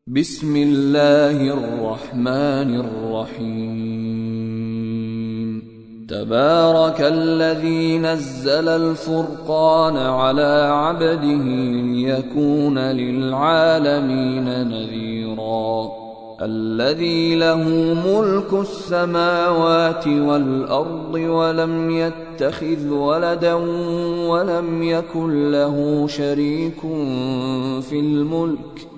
بسم الله الرحمن الرحيم تبارك الذي نزل الفرقان على عبده ليكون للعالمين نذيرا الذي له ملك السماوات والأرض ولم يتخذ ولدا ولم يكن له شريك في الملك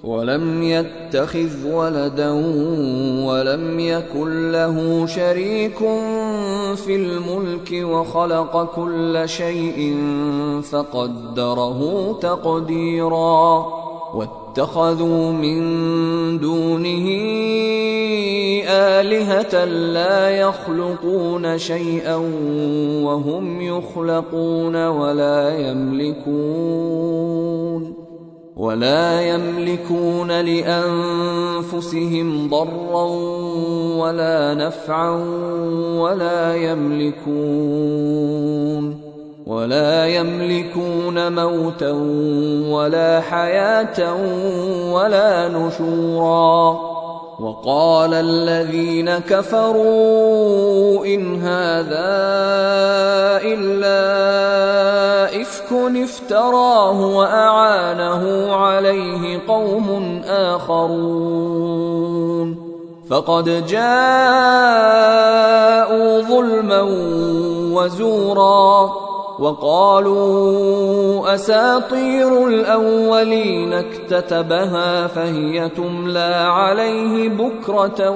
وخلق كل شيء فقدره تقديرا واتخذوا من دونه آلهة لا يخلقون شيئا وهم يخلقون ولا يملكون لأنفسهم ضرا ولا نفعا ولا يملكون موتا ولا حياة ولا نشورا وقال الذين كفروا إن هذا إلا إفك افتراه وأعانه عليه قوم آخرون فقد جاءوا ظلما وزورا وقالوا أساطير الأولين اكتتبها فهي تملى عليه بكرة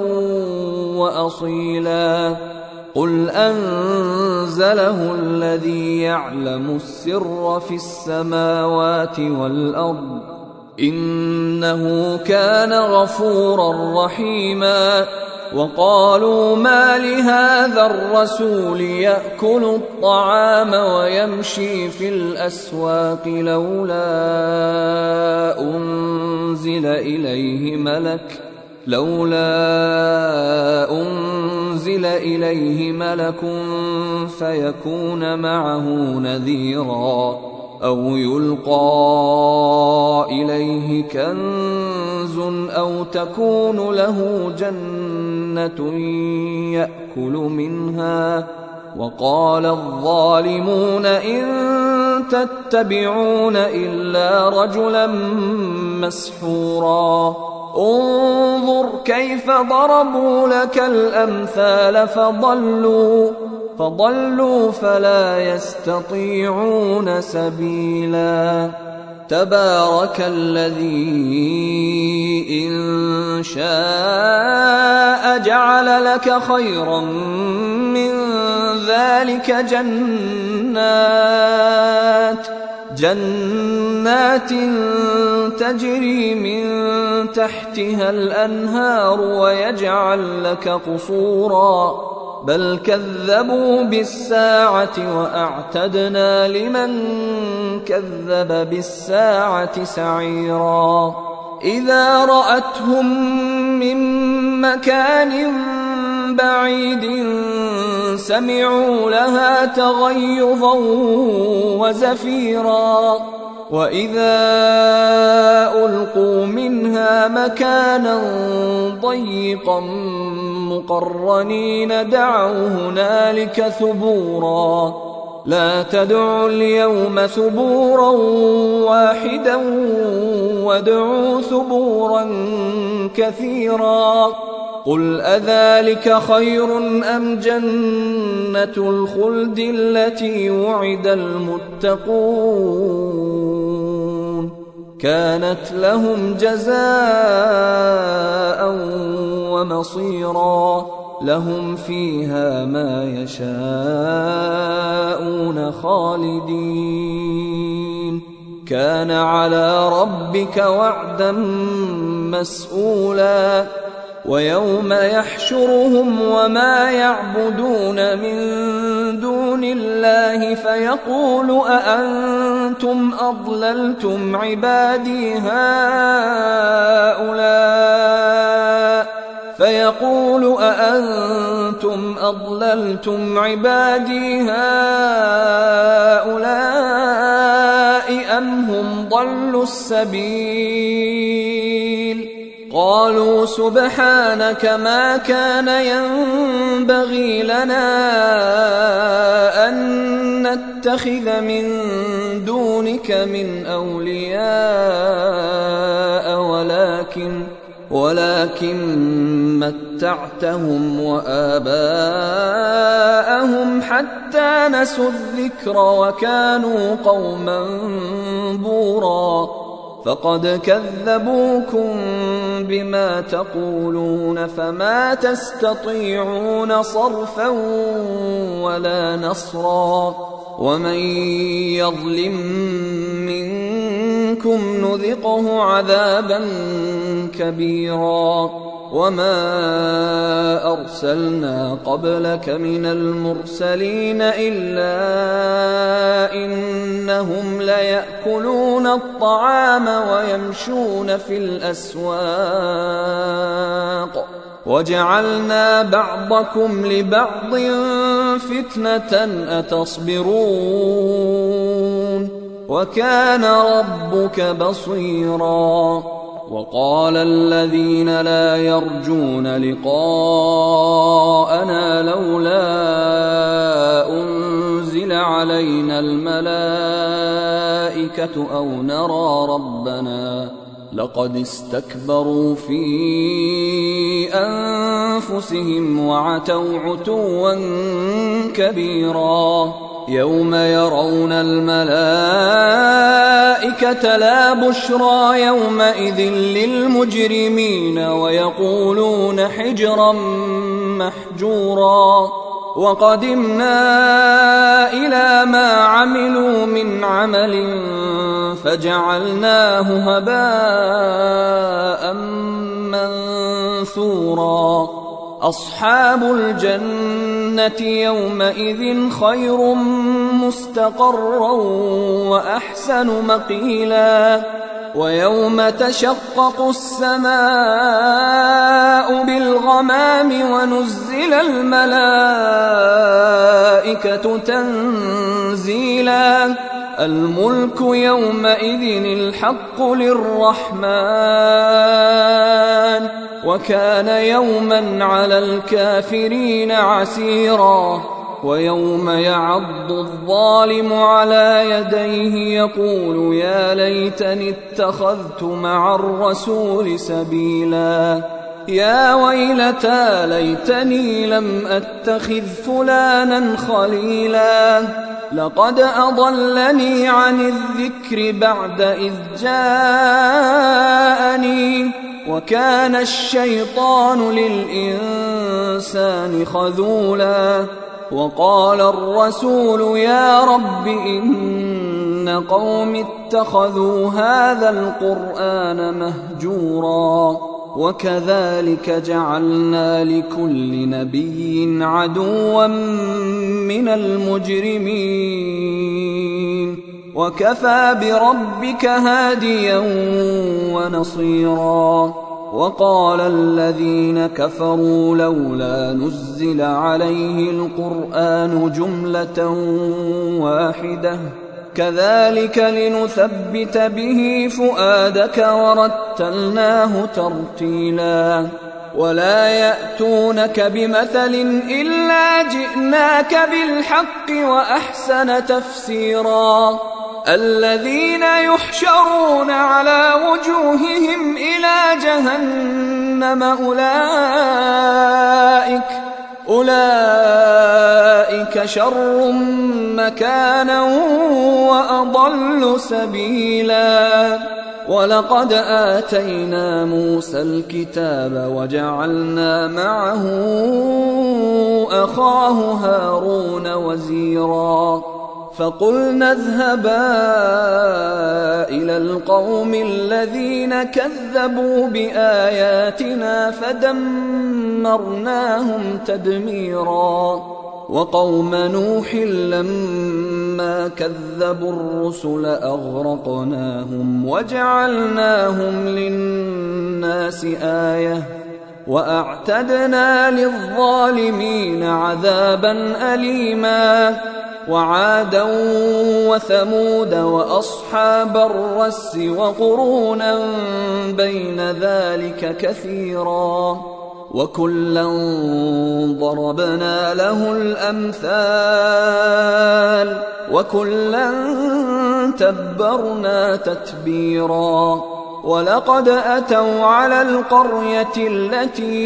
وأصيلا قل أنزله الذي يعلم السر في السماوات والأرض إنه كان غفورا رحيما وقالوا ما لهذا الرسول يأكل الطعام ويمشي في الأسواق لولا أنزل إليه ملك فيكون معه نذيرا أو يلقى إليه كنز أو تكون له جنة يأكل منها وقال الظالمون إن تتبعون إلا رجلا مسحورا انظر كيف ضربوا لك الأمثال فضلوا فلا يستطيعون سبيلا تبارك الذي إن شاء جعل لك خيرا من ذلك جنات تجري من تحتها الأنهار ويجعل لك قصورا بل كذبوا بالساعة وأعتدنا لمن كذب بالساعة سعيرا إذا رأتهم من مكان بعيد سمعوا لها تغيظا وزفيرا وإذا ألقوا منها مكانا ضيقا مقرنين دعوا هنالك ثبورا لا تدعوا اليوم ثبورا واحدا وادعوا ثبورا كثيرا قل أذلك خير أم جنة الخلد التي وعد المتقون كانت لهم جزاء ومصيرا لهم فيها ما يشاءون خالدين كان على ربك وعدا مسئولا ويوم يحشرهم وما يعبدون من دون الله فيقول أأنتم أضللتم عبادي هؤلاء أم هم ضلوا السبيل قالوا سبحانك ما كان ينبغي لنا أن نتخذ من دونك من أولياء ولكن متعتهم وآباءهم حتى نسوا الذكر وكانوا قوما بورا فقد كذبوكم بما تقولون فما تستطيعون صرفا ولا نصرا ومن يظلم منكم نذقه عذابا كبيرا وما أرسلنا قبلك من المرسلين إلا إنهم ليأكلون الطعام ويمشون في الأسواق وجعلنا بعضكم لبعض فتنة أتصبرون وكان ربك بصيرا وقال الذين لا يرجون لقاءنا لولا أنزل علينا الملائكة أو نرى ربنا لقد استكبروا في أنفسهم وعتوا عتوا كبيرا يوم يرون الملائكة لا بشرى يومئذ للمجرمين ويقولون حجرا محجورا وقدمنا إلى ما عملوا من عمل فجعلناه هباء منثورا أصحاب الجنة يومئذ خير مستقرا وأحسن مقيلا ويوم تشقق السماء بالغمام ونزل الملائكة تنزيلا الملك يومئذ الحق للرحمن وكان يوما على الكافرين عسيرا ويوم يعض الظالم على يديه يقول يا ليتني اتخذت مع الرسول سبيلا يا ويلتى ليتني لم أتخذ فلانا خليلا لقد أضلني عن الذكر بعد إذ جاءني وكان الشيطان للإنسان خذولا وقال الرسول يا رب إن قوم اتخذوا هذا القرآن مهجورا وكذلك جعلنا لكل نبي عدوا من المجرمين وكفى بربك هاديا ونصيرا وقال الذين كفروا لولا نزل عليه القرآن جملة واحدة كذلك لنثبت به فؤادك ورتلناه ترتيلا ولا يأتونك بمثل إلا جئناك بالحق وأحسن تفسيرا الذين يحشرون على وجوههم إلى جهنم أولئك شر مكانا وأضل سبيلا ولقد آتينا موسى الكتاب وجعلنا معه أخاه هارون وزيرا فقلنا اذهبا إلى القوم الذين كذبوا بآياتنا فدمرناهم تدميرا وقوم نوح لما كذبوا الرسل أغرقناهم وجعلناهم للناس آية وأعتدنا للظالمين عذابا أليما وعادا وثمود وأصحاب الرس وقرونا بين ذلك كثيرا وكلا ضربنا له الأمثال وكلا تبرنا تتبيرا ولقد أتوا على القرية التي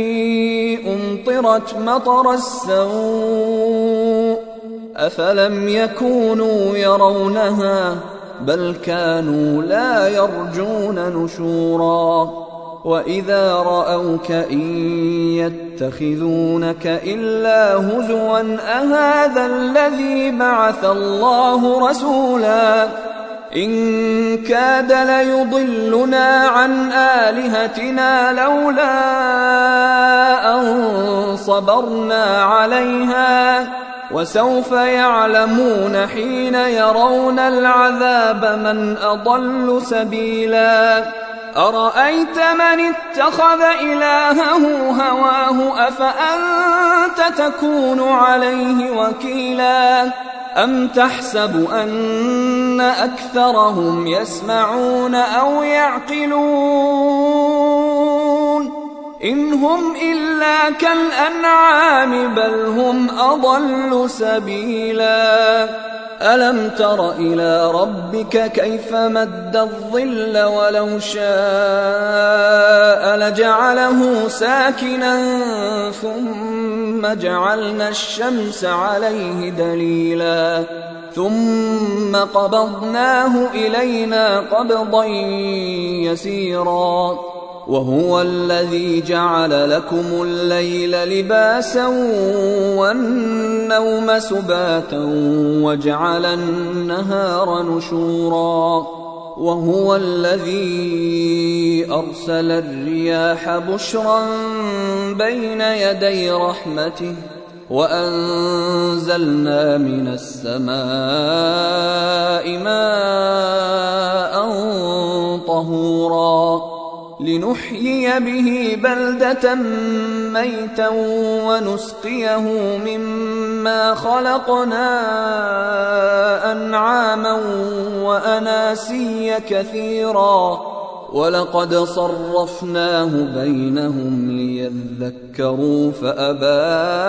أمطرت مطر السوء أفلم يكونوا يرونها بل كانوا لا يرجون نشورا وإذا رأوك إن يتخذونك إلا هزوا أهذا الذي بعث الله رسولا إن كاد ليضلنا عن آلهتنا لولا أن صبرنا عليها وسوف يعلمون حين يرون العذاب من أضل سبيلا أرأيت من اتخذ إلهه هواه أفأنت تكون عليه وكيلا أم تحسب أن أكثرهم يسمعون أو يعقلون إن هم إلا كالأنعام بل هم أضل سبيلا ألم تر إلى ربك كيف مد الظل ولو شاء لجعله ساكنا ثم جعلنا الشمس عليه دليلا ثم قبضناه إلينا قبضا يسيرا وهو الذي جعل لكم الليل لباسا والنوم سباتا وجعل النهار نشورا وهو الذي أرسل الرياح بشرا بين يدي رحمته وأنزلنا من السماء ماء طهورا لنحيي به بلدة ميتا ونسقيه مما خلقنا أنعاما وأناسيا كثيرا ولقد صرفناه بينهم ليذكروا فأبى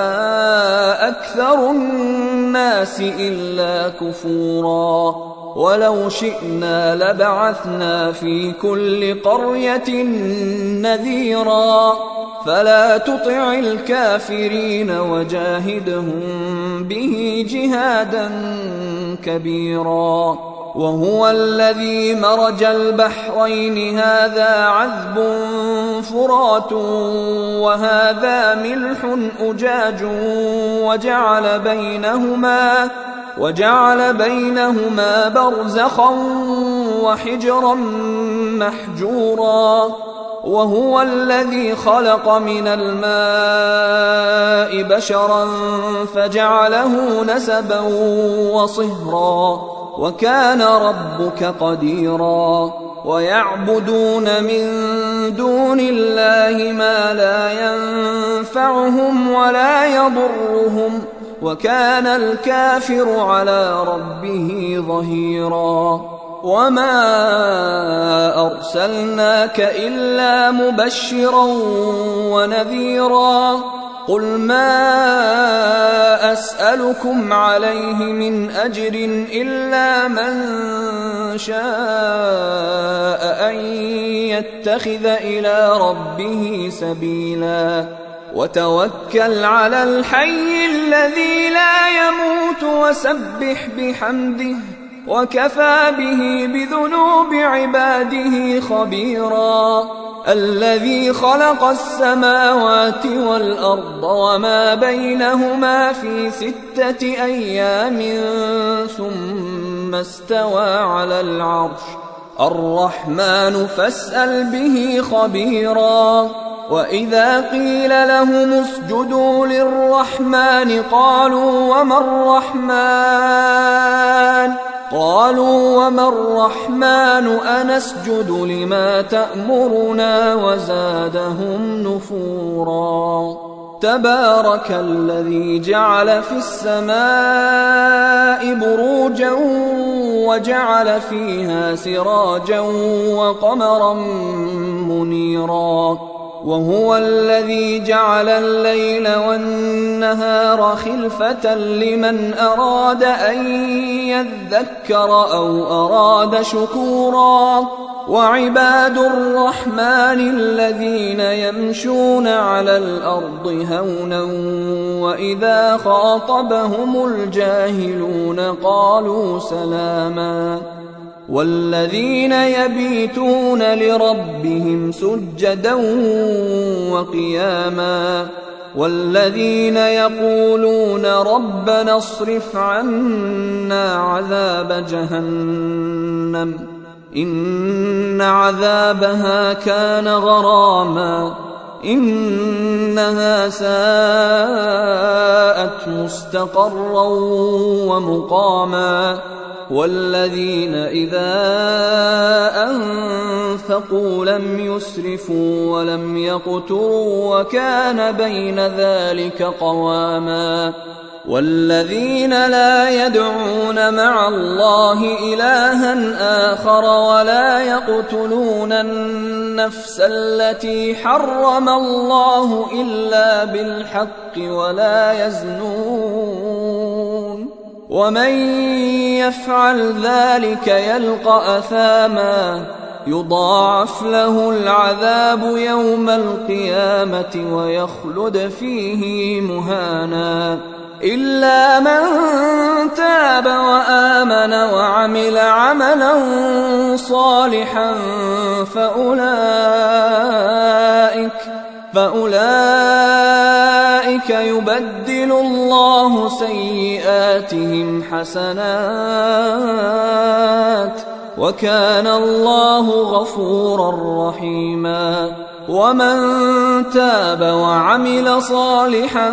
أكثر الناس إلا كفورا ولو شئنا لبعثنا في كل قرية نذيرا فلا تطع الكافرين وجاهدهم به جهادا كبيرا وهو الذي مرج البحرين هذا عذب فرات وهذا ملح أجاج وجعل بينهما برزخا وحجرا محجورا وهو الذي خلق من الماء بشرا فجعله نسبا وصهرا وكان ربك قديرا ويعبدون من دون الله ما لا ينفعهم ولا يضرهم وكان الكافر على ربه ظهيرا وما أرسلناك إلا مبشرا ونذيرا قل ما أسألكم عليه من أجر إلا من شاء أن يتخذ إلى ربه سبيلا وتوكل على الحي الذي لا يموت وسبح بحمده وكفى به بذنوب عباده خبيرا الذي خلق السماوات والأرض وما بينهما في 6 أيام ثم استوى على العرش الرحمن فاسأل به خبيرا وإذا قيل لهم اسجدوا للرحمن قالوا وما الرحمن أنسجد لما تأمرنا وزادهم نفورا تبارك الذي جعل في السماء بروجا وجعل فيها سراجا وقمرا منيرا وهو الذي جعل الليل والنهار خلفة لمن أراد أن يذكر أو أراد شكورا وعباد الرحمن الذين يمشون على الأرض هونا وإذا خاطبهم الجاهلون قالوا سلاما والذين يبيتون لربهم سجدا وقياما والذين يقولون ربنا اصرف عنا عذاب جهنم إن عذابها كان غراما إنها ساءت مستقرا ومقاما والذين إذا أنفقوا لم يسرفوا ولم يقتروا وكان بين ذلك قواما والذين لا يدعون مع الله إلها آخر ولا يقتلون النفس التي حرم الله إلا بالحق ولا يزنون ومن يفعل ذلك يلقى أثاما يضاعف له العذاب يوم القيامة ويخلد فيه مهانا إلا من تاب وآمن وعمل عملا صالحا فأولئك يبدل الله سيئاتهم حسنات وكان الله غفورا رحيما ومن تاب وعمل صالحا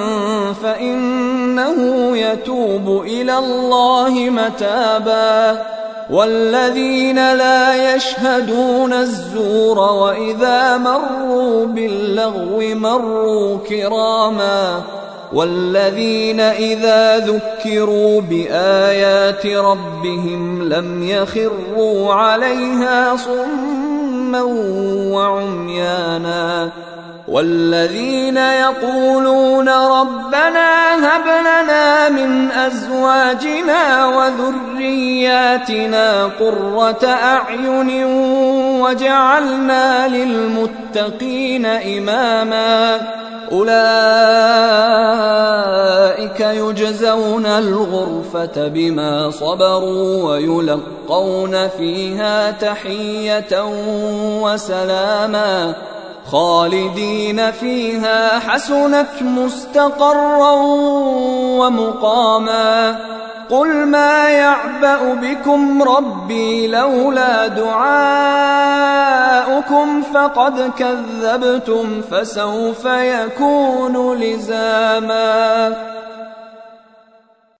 فإنه يتوب إلى الله متابا والذين لا يشهدون الزور وإذا مروا باللغو مروا كراما والذين إذا ذكروا بآيات ربهم لم يخروا عليها صما وعميانا والذين يقولون ربنا هب لنا من أزواجنا وذرياتنا قرة أعين وجعلنا للمتقين إماما أولئك يجزون الغرفة بما صبروا ويلقون فيها تحية وسلاما خالدين فيها حسنت مستقرا ومقاما قل ما يعبأ بكم ربي لولا دعاؤكم فقد كذبتم فسوف يكون لزاما